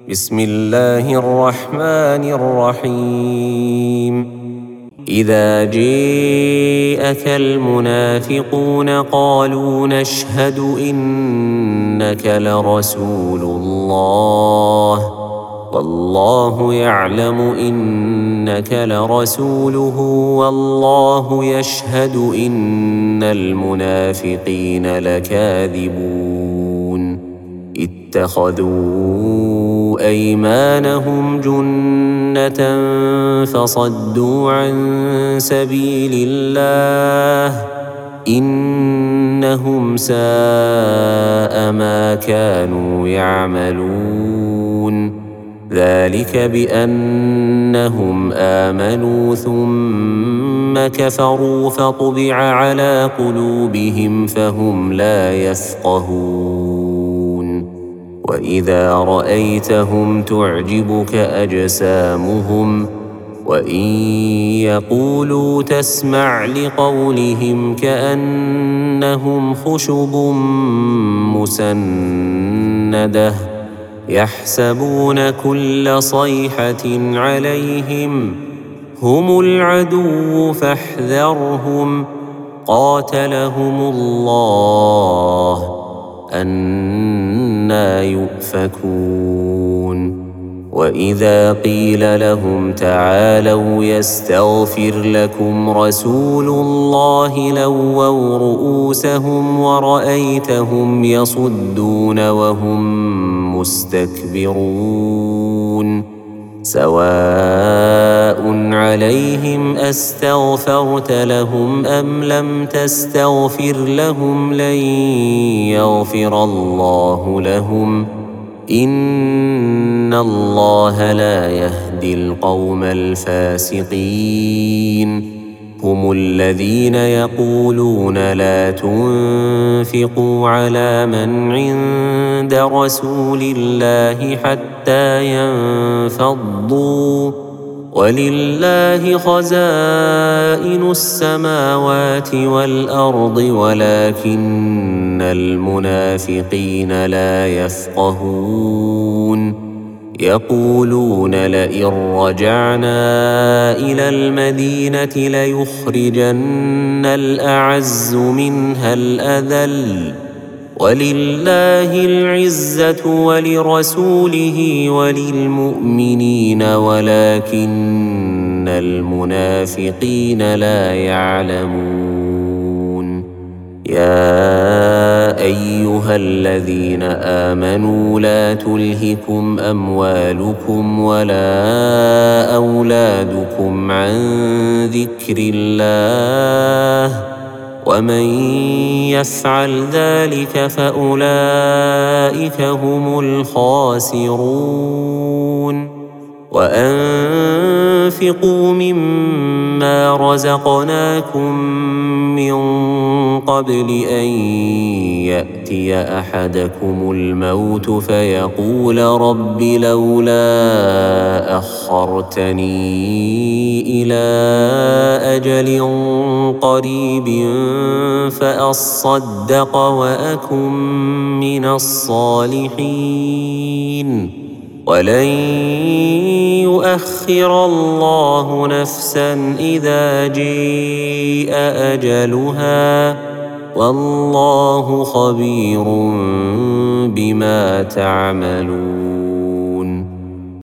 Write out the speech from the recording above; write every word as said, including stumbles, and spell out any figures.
بسم الله الرحمن الرحيم إذا جاءك المنافقون قالوا نشهد إنك لرسول الله والله يعلم إنك لرسوله والله يشهد إن المنافقين لكاذبون اتخذوا أيمانهم جنة فصدوا عن سبيل الله إنهم ساء ما كانوا يعملون ذلك بأنهم آمنوا ثم كفروا فطبع على قلوبهم فهم لا يفقهون وإذا رأيتهم تعجبك أجسامهم وإن يقولوا تسمع لقولهم كأنهم خشب مسندة يحسبون كل صيحة عليهم هم العدو فاحذرهم قاتلهم الله أنى يؤفكون وإذا قيل لهم تعالوا يستغفر لكم رسول الله لووا رؤوسهم ورأيتهم يصدون وهم مستكبرون سواء عليهم أستغفرت لهم أم لم تستغفر لهم لن يغفر الله لهم إن الله لا يهدي القوم الفاسقين هم الذين يقولون لا تنفقوا على من عند رسول الله حتى ينفضوا ولله خزائن السماوات والأرض ولكن المنافقين لا يفقهون يقولون لئن رجعنا إلى المدينة ليخرجن الأعز منها الأذل ولله العزة ولرسوله وللمؤمنين ولكن المنافقين لا يعلمون يا أيها الذين آمنوا لا تلهكم أموالكم ولا أولادكم عن ذكر الله ومن يفعل ذلك فأولئك هم الخاسرون وأنفقوا مما رزقناكم من قبل أن يأتي أحدكم الموت فيقول رب لولا أخرتني إلى أجل قريب فأصدق وأكن من الصالحين ولن يؤخر الله نفسا إذا جاء أجلها والله خبير بما تعملون.